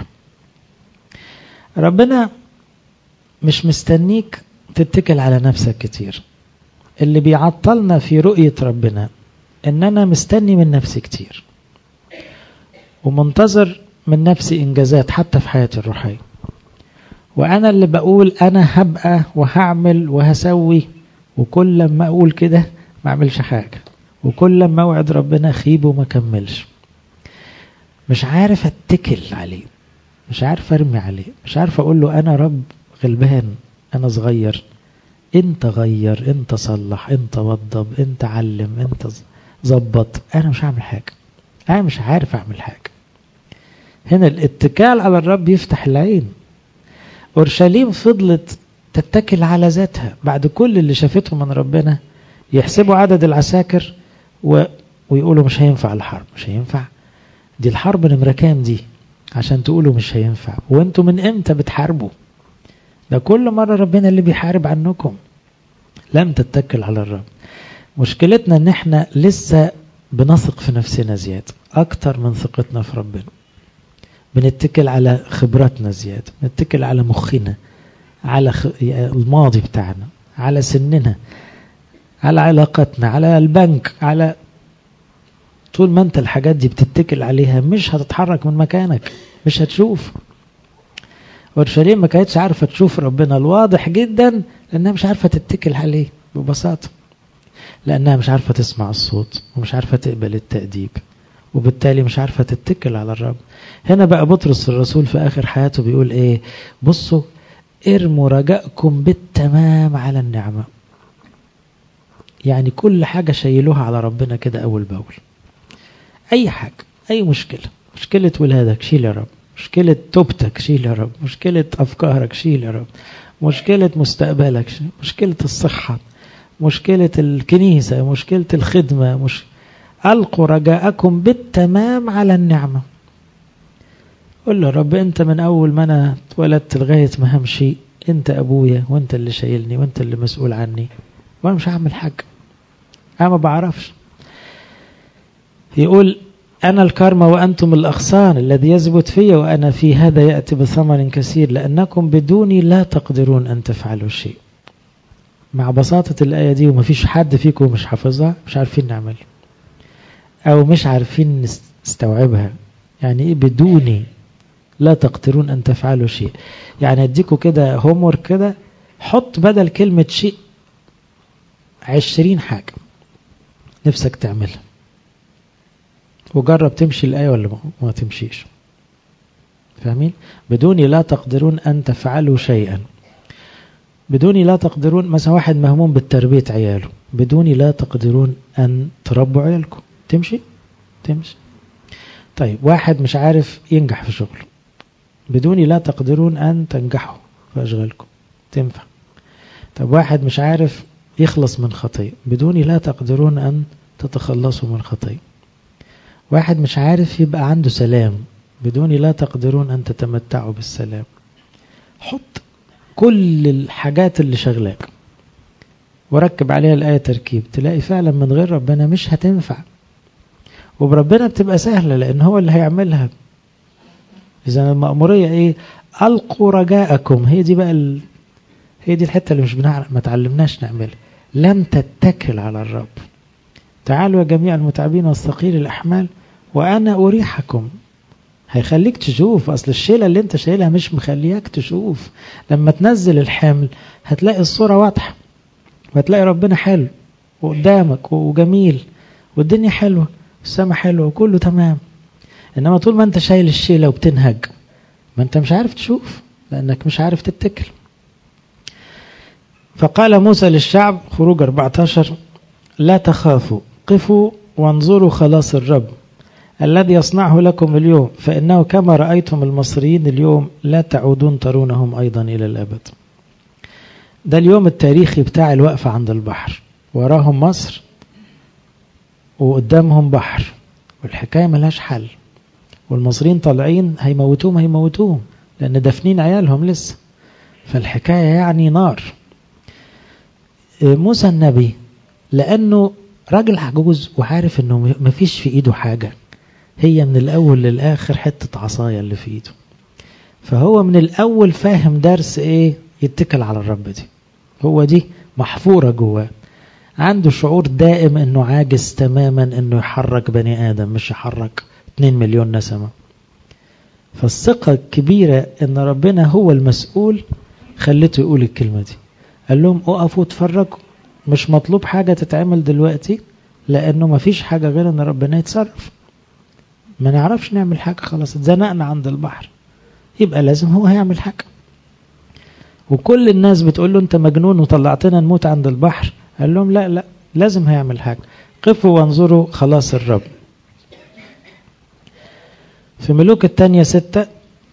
ربنا مش مستنيك تتكل على نفسك كتير. اللي بيعطلنا في رؤية ربنا إن أنا مستني من نفسي كتير ومنتظر من نفسي إنجازات حتى في حياتي الروحية، وأنا اللي بقول أنا هبقى وهعمل وهسوي، وكل لما أقول كده ما أعملش حاجة، وكل لما أوعد ربنا خيب وما كملش. مش عارف أتكل عليه، مش عارف أرمي عليه، مش عارف أقول له أنا رب غلبان، أنا صغير، أنت غير، أنت صلح، أنت وضب، أنت علم، أنت ظبط. أنا مش هعمل حاجة، أنا مش عارف أعمل حاجة. هنا الاتكال على الرب يفتح العين. أورشليم فضلت تتكل على ذاتها بعد كل اللي شافته من ربنا. يحسبوا عدد العساكر ويقولوا مش هينفع الحرب، مش هينفع، دي الحرب نمرة كام دي عشان تقولوا مش هينفع، وانتوا من امتى بتحاربوا؟ ده كل مرة ربنا اللي بيحارب عنكم. لم تتكل على الرب. مشكلتنا ان احنا لسه بنثق في نفسنا زيادة اكتر من ثقتنا في ربنا. بنتكل على خبراتنا زيادة، بنتكل على مخنا، على الماضي بتاعنا، على سننا، على علاقتنا، على البنك، على طول ما انت الحاجات دي بتتكل عليها مش هتتحرك من مكانك، مش هتشوف. أورشليم ما كانتش عارفة تشوف ربنا الواضح جدا لأنها مش عارفة تتكل عليه ببساطة، لأنها مش عارفة تسمع الصوت ومش عارفة تقبل التأديب، وبالتالي مش عارفة تتكل على الرب. هنا بقى بطرس الرسول في آخر حياته بيقول ايه؟ بصوا ارموا رجاءكم بالتمام على النعمة. يعني كل حاجة شيلوها على ربنا كده أول بأول. أي حاجة، أي مشكلة ولادك شيل يا رب، مشكلة توبتك شيل يا رب، مشكلة أفكارك شيل يا رب، مشكلة مستقبلك، مشكلة الصحة، مشكلة الكنيسة، مشكلة الخدمة، ألقوا رجاءكم بالتمام على النعمة. قل له رب أنت من أول ما أنا اتولدت لغاية ما همشي أنت أبويا، وأنت اللي شايلني، وأنت اللي مسؤول عني، وأنا مش هعمل حاجة، أنا ما بعرفش. يقول أنا الكرمة وأنتم الأغصان، الذي يثبت في وأنا في هذا يأتي بثمر كثير، لأنكم بدوني لا تقدرون أن تفعلوا شيء. مع بساطة الآية دي ومفيش حد فيكم مش حافظها، مش عارفين نعمل أو مش عارفين نستوعبها. يعني إيه بدوني لا تقدرون أن تفعلوا شيء؟ يعني أديكوا كده هومور كده، حط بدل كلمة شيء 20 حاجة نفسك تعملها، وجرب تمشي الآية ولا ما تمشيش. فاهمين؟ بدوني لا تقدرون أن تفعلوا شيئا. بدوني لا تقدرون، مثلا واحد مهموم بالتربية عياله، بدوني لا تقدرون أن تربوا عيالكم. تمشي؟ طيب واحد مش عارف ينجح في شغله، بدوني لا تقدرون أن تنجحوا في أشغالكم. تنفع. طب واحد مش عارف يخلص من خطية، بدوني لا تقدرون أن تتخلصوا من خطية. واحد مش عارف يبقى عنده سلام، بدوني لا تقدرون أن تتمتعوا بالسلام. حط كل الحاجات اللي شغلاك وركب عليها الآية تركيب، تلاقي فعلا من غير ربنا مش هتنفع، وبربنا بتبقى سهلة لأن هو اللي هيعملها. إذن المأمورية إيه؟ ألقوا رجاءكم. هي دي بقى هي دي الحتة اللي مش ما تعلمناش نعملها. لم تتكل على الرب. تعالوا يا جميع المتعبين والثقيل الأحمال وأنا أريحكم. هيخليك تشوف، أصل الشيلة اللي انت شايلها مش مخليك تشوف. لما تنزل الحمل هتلاقي الصورة واضحة، وهتلاقي ربنا حلو وقدامك وجميل، والدنيا حلوة، والسماء حلوة، وكله تمام. إنما طول ما انت شايل الشيلة وبتنهج، ما انت مش عارف تشوف لأنك مش عارف تتكل. فقال موسى للشعب، خروج 14: لا تخافوا، قفوا وانظروا خلاص الرب الذي يصنعه لكم اليوم، فإنه كما رأيتم المصريين اليوم لا تعودون ترونهم أيضا إلى الأبد. ده اليوم التاريخي بتاع الوقفة عند البحر، وراهم مصر وقدامهم بحر، والحكاية ملهاش حل، والمصريين طالعين هيموتوهم لأن دفنين عيالهم لسه، فالحكاية يعني نار. موسى النبي لأنه راجل عجوز وعارف أنه مفيش في إيده حاجة، هي من الأول للآخر حتة عصاية اللي في إيده، فهو من الأول فاهم درس إيه يتكل على الرب. دي هو دي محفورة جواه، عنده شعور دائم أنه عاجز تماما أنه يحرك بني آدم، مش يحرك 2 مليون نسمة. فالثقة الكبيرة ان ربنا هو المسؤول خلته يقول الكلمة دي. قال لهم اقفوا واتفرجوا، مش مطلوب حاجة تتعمل دلوقتي، لانه ما فيش حاجة غير ان ربنا يتصرف. ما نعرفش نعمل حاجة، خلاص اتزنقنا عند البحر، يبقى لازم هو هيعمل حاجة. وكل الناس بتقول له انت مجنون وطلعتنا نموت عند البحر. قال لهم لا لا، لازم هيعمل حاجة، قفوا وانظروا خلاص الرب. في ملوك الثانية 6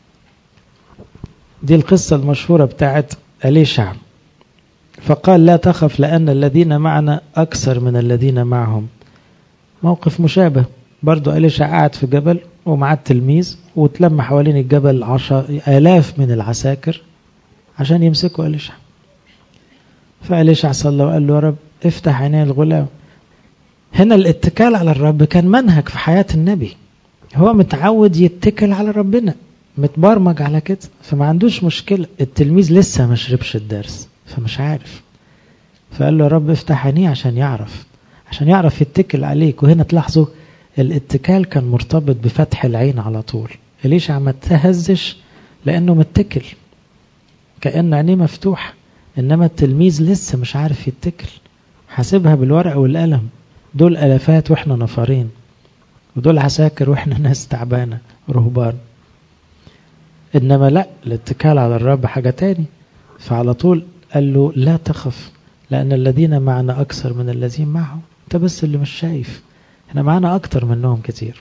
دي القصة المشهورة بتاعت أليشع. فقال لا تخف لأن الذين معنا أكثر من الذين معهم. موقف مشابه برضو. أليشع قاعد في جبل ومعاه التلميذ، وتلم حوالين الجبل 10,000 من العساكر عشان يمسكوا أليشع. فأليشع صلى وقال له يا رب افتح عيني الغلام. هنا الاتكال على الرب كان منهج في حياة النبي. هو متعود يتكل على ربنا، متبرمج على كده، فما عندوش مشكلة. التلميذ لسه ما شربش الدرس فمش عارف، فقال له يا رب افتح عينيه عشان يعرف يتكل عليك. وهنا تلاحظوا الاتكال كان مرتبط بفتح العين على طول. إليشع ما تهزش لأنه متكل، كأن عينيه مفتوح. إنما التلميذ لسه مش عارف يتكل، حاسبها بالورقة والقلم. دول ألفات وإحنا نفرين، ودول عساكر وإحنا ناس تعبانة رهبان. إنما لا، الاتكال على الرب حاجة تاني. فعلى طول قال له لا تخف لأن الذين معنا أكثر من الذين معهم. أنت بس اللي مش شايف، احنا معنا أكتر منهم كتير.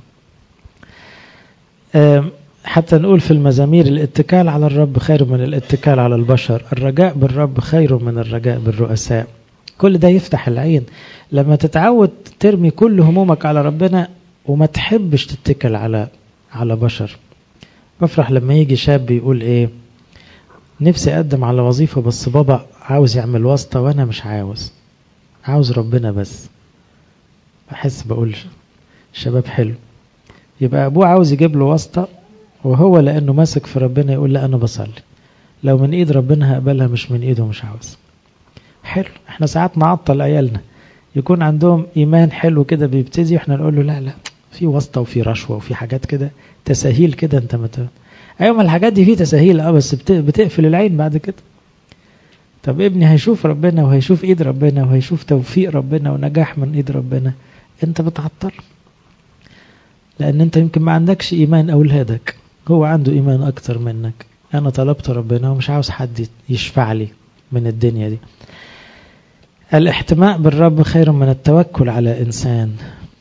حتى نقول في المزامير الاتكال على الرب خير من الاتكال على البشر، الرجاء بالرب خير من الرجاء بالرؤساء. كل ده يفتح العين. لما تتعود ترمي كل همومك على ربنا وما تحبش تتكل على بشر. بفرح لما يجي شاب يقول ايه، نفسي اقدم على وظيفة بس بابا عاوز يعمل واسطة وانا مش عاوز ربنا بس. بحس بقول شباب حلو. يبقى ابوه عاوز يجيب له واسطة، وهو لانه ماسك في ربنا يقول لا انا بصلي، لو من ايد ربنا هقبلها، مش من ايده مش عاوز. حلو. احنا ساعات نعطل عيالنا، يكون عندهم ايمان حلو كده بيبتدي، احنا نقول له لا لا، في واسطة وفي رشوة وفي حاجات كده تساهيل كده. انت ايوه، ما الحاجات دي فيه تساهيل بس بتقفل العين بعد كده. طب ابني هيشوف ربنا وهيشوف ايد ربنا وهيشوف توفيق ربنا ونجاح من ايد ربنا، انت بتعطل لان انت يمكن ما عندكش ايمان اولادك، هو عنده ايمان اكتر منك. انا طلبت ربنا ومش عاوز حد يشفع لي من الدنيا دي. الاحتماء بالرب خير من التوكل على انسان.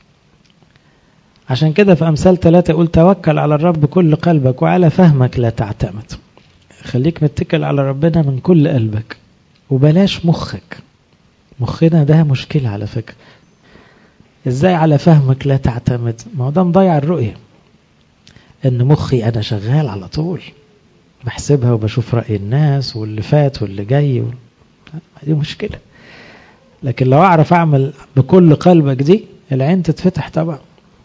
عشان كده في أمثال 3 يقول توكل على الرب بكل قلبك وعلى فهمك لا تعتمد. خليك متكل على ربنا من كل قلبك وبلاش مخك. مخنا ده مشكلة على فكرة. ازاي على فهمك لا تعتمد؟ ما هو ده مضيع الرؤية. ان مخي انا شغال على طول بحسبها وبشوف رأي الناس واللي فات واللي جاي دي مشكلة. لكن لو اعرف اعمل بكل قلبك دي، العين تتفتح طبعا.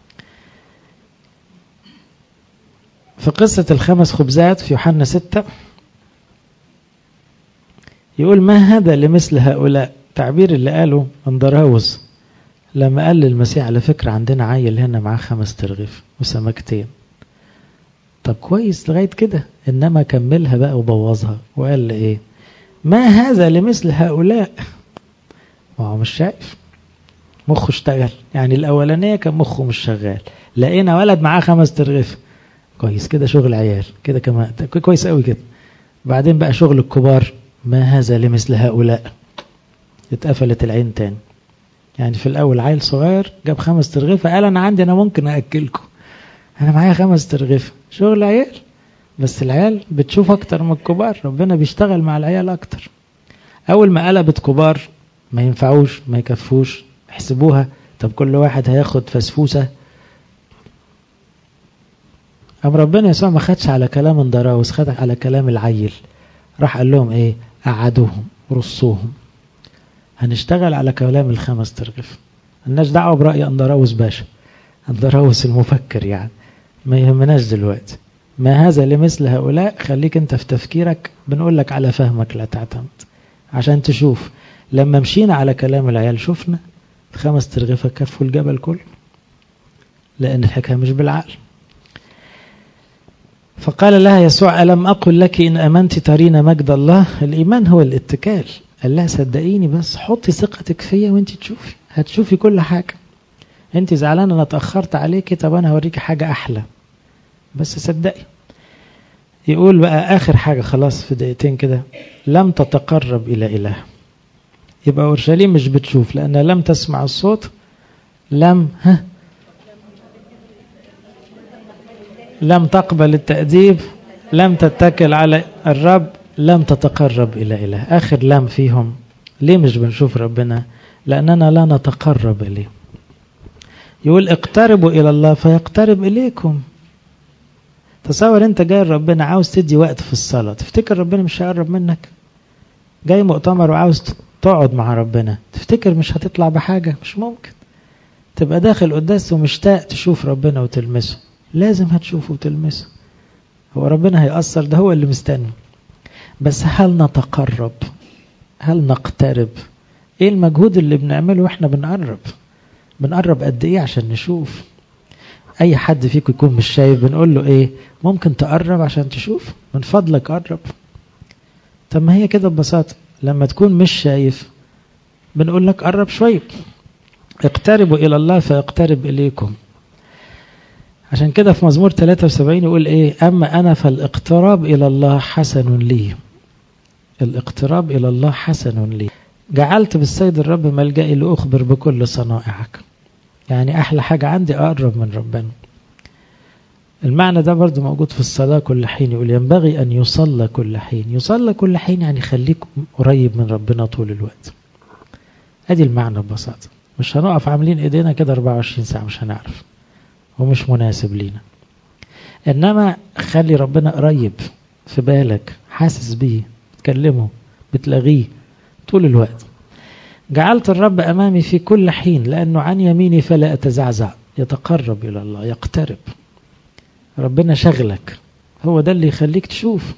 في قصة ال5 خبزات في يوحنا 6 يقول ما هذا لمثل هؤلاء. تعبير اللي قاله اندراوس لما قال للمسيح على فكرة عندنا عيل هنا معاه 5 ترغيف وسمكتين. طب كويس لغاية كده، انما كملها بقى وبوظها وقال ايه ما هذا لمثل هؤلاء. ما هو مش شايف، مخه اشتغل. يعني الاولانية كان مخه مش شغال، لقينا ولد معاه 5 ترغيف، كويس كده شغل عيال كده كمان كويس قوي كده. بعدين بقى شغل الكبار، ما هذا لمثل هؤلاء، اتقفلت العين تاني. يعني في الاول عيل صغير جاب 5 ترغيفة قال انا ممكن اكلكم، انا معايا 5 ترغيفة، شغل عيال. بس العيال بتشوف اكتر من الكبار، ربنا بيشتغل مع العيال اكتر. اول ما قلبت كبار ما ينفعوش ما يكفوش، احسبوها، طب كل واحد هياخد فسفوسة. أم ربنا يسوع ما خدش على كلام اندراوس، خد على كلام العيل. راح قال لهم ايه، قعدوهم رصوهم، هنشتغل على كلام ال5 ترغيف، ملناش دعوه برأي اندراوس باشا، اندراوس المفكر يعني، ما يهمناش دلوقتي. ما هذا لمثل هؤلاء، خليك انت في تفكيرك، بنقول لك على فهمك لا تعتمد. عشان تشوف لما مشينا على كلام العيال شفنا 5 ترغيفة كفوا الجبل كله، لأن الحكاية مش بالعقل. فقال لها يسوع ألم أقل لك إن أمنت ترين مجد الله؟ الإيمان هو الاتكال. قال لها صدقيني بس حطي ثقتك فيا وانت تشوفي، هتشوفي كل حاجة. انت زعلانة انا اتأخرت عليكي، طب انا هوريكي حاجة احلى، بس صدقي. يقول بقى اخر حاجة خلاص في دقيقتين كده، لم تتقرب الى اله. يبقى اورشليم مش بتشوف لانها لم تسمع الصوت، لم تقبل التأديب، لم تتكل على الرب، لم تتقرب إلى إله. آخر لم فيهم. ليه مش بنشوف ربنا؟ لأننا لا نتقرب إليه. يقول اقتربوا إلى الله فيقترب إليكم. تصور انت جاي ربنا عاوز تدي وقت في الصلاة، تفتكر ربنا مش هيقرب منك؟ جاي مؤتمر وعاوز تقعد مع ربنا، تفتكر مش هتطلع بحاجة؟ مش ممكن. تبقى داخل قداس ومشتاق تشوف ربنا وتلمسه، لازم هتشوفه وتلمسه. هو ربنا هيأثر؟ ده هو اللي مستني. بس هل نتقرب؟ هل نقترب؟ ايه المجهود اللي بنعمله واحنا بنقرب قد ايه عشان نشوف؟ اي حد فيكم يكون مش شايف بنقول له ايه؟ ممكن تقرب عشان تشوف؟ من فضلك قرب. طب ما هي كده ببساطة. لما تكون مش شايف بنقول لك قرب شوية. اقتربوا الى الله فيقترب اليكم. عشان كده في مزمور 73 يقول ايه؟ اما انا فالاقتراب الى الله حسن لي. الاقتراب الى الله حسن لي، جعلت بالسيد الرب ملجئي لأخبر بكل صنائعك. يعني أحلى حاجة عندي أقرب من ربنا. المعنى ده برضو موجود في الصلاة كل حين. يقول ينبغي أن يصلى كل حين. يصلى كل حين يعني خليك قريب من ربنا طول الوقت. أدي المعنى ببساطة. مش هنقف عاملين إيدينا كده 24 ساعة، مش هنعرف ومش مناسب لينا. إنما خلي ربنا قريب في بالك، حاسس بيه، بتكلمه، بتلاغيه طول الوقت. جعلت الرب أمامي في كل حين لأنه عن يميني فلا أتزعزع. يتقرب إلى الله، يقترب. ربنا شغلك، هو ده اللي يخليك تشوف.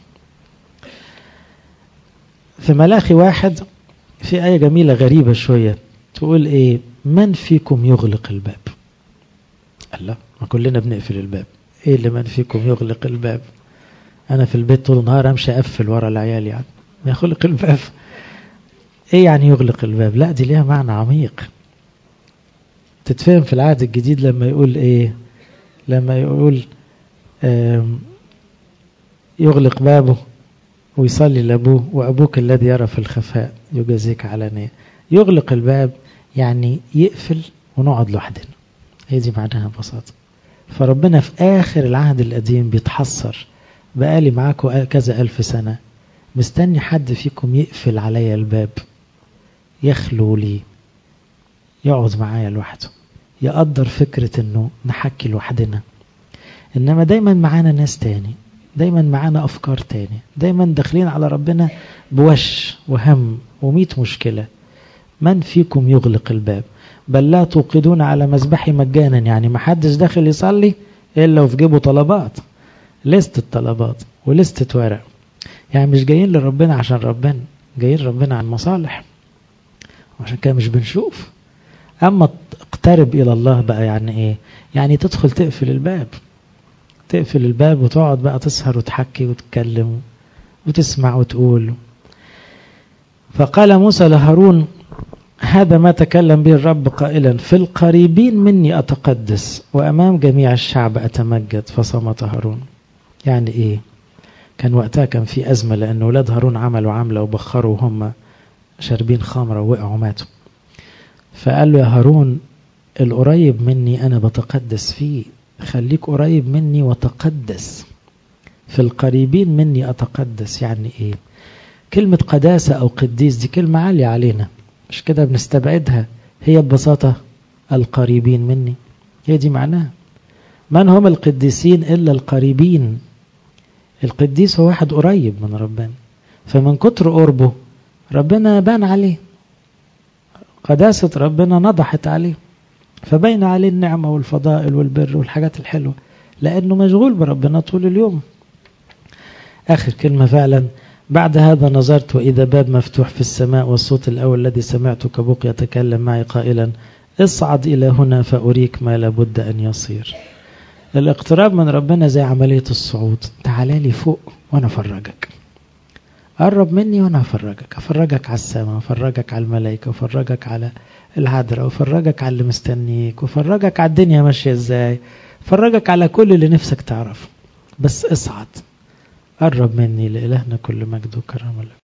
في ملاخي 1 في آية جميلة غريبة شوية تقول إيه؟ من فيكم يغلق الباب؟ الله، ما كلنا بنقفل الباب. إيه اللي من فيكم يغلق الباب؟ أنا في البيت طول النهار أمشي أقفل ورا العيال، يعني ما يغلق الباب. ايه يعني يغلق الباب؟ لا، دي ليها معنى عميق تتفهم في العهد الجديد. لما يقول ايه؟ لما يقول يغلق بابه ويصلي لابوه وابوك الذي يرى في الخفاء يجازيك علانية. يغلق الباب يعني يقفل ونقعد لوحدنا. هي دي معناها ببساطة. فربنا في اخر العهد القديم بيتحسر، بقالي معاكم كذا 1000 سنة، مستني حد فيكم يقفل عليا الباب، يخلو لي، يقعد معايا لوحده، يقدر فكرة انه نحكي لوحدنا. انما دايما معانا ناس تاني، دايما معانا افكار تاني، دايما داخلين على ربنا بوش وهم و100 مشكلة. من فيكم يغلق الباب؟ بل لا توقدون على مذبحي مجانا. يعني ما حدش داخل يصلي الا وفي جيبه طلبات، لستة طلبات ولستة ورق. يعني مش جايين لربنا عشان ربنا، جايين ربنا عن مصالح، وعشان كده مش بنشوف. اما اقترب الى الله بقى يعني ايه؟ يعني تدخل تقفل الباب وتقعد بقى تسهر وتحكي وتتكلم وتسمع وتقول. فقال موسى لهارون هذا ما تكلم به الرب قائلا في القريبين مني أتقدس وأمام جميع الشعب أتمجد. فصمت هارون. يعني ايه؟ كان وقتها كان في أزمة، لأن ولاد هارون عملوا عملة وبخروا وهم شاربين خمرة ووقعوا ماتوا. فقال له يا هارون القريب مني أنا بتقدس فيه، خليك قريب مني وتقدس. في القريبين مني أتقدس يعني إيه؟ كلمة قداسة أو قديس دي كلمة عالية علينا، مش كده بنستبعدها. هي ببساطة القريبين مني، هي دي معناها. من هم القديسين إلا القريبين؟ القديس هو واحد قريب من ربنا، فمن كتر قربه ربنا بان عليه، قداسة ربنا نضحت عليه، فبين عليه النعمة والفضائل والبر والحاجات الحلوة، لأنه مشغول بربنا طول اليوم. آخر كلمة فعلا. بعد هذا نظرت وإذا باب مفتوح في السماء، والصوت الأول الذي سمعته كبوق يتكلم معي قائلا اصعد إلى هنا فأريك ما لابد أن يصير. الاقتراب من ربنا زي عملية الصعود، تعالى لي فوق وانا افرجك، قرب مني وانا افرجك، افرجك على السماء، افرجك على الملائكة، افرجك على العذراء، افرجك على اللي مستنيك، وافرجك على الدنيا ماشية ازاي، افرجك على كل اللي نفسك تعرفه، بس اصعد، قرب مني. لإلهنا كل مجد وكرم.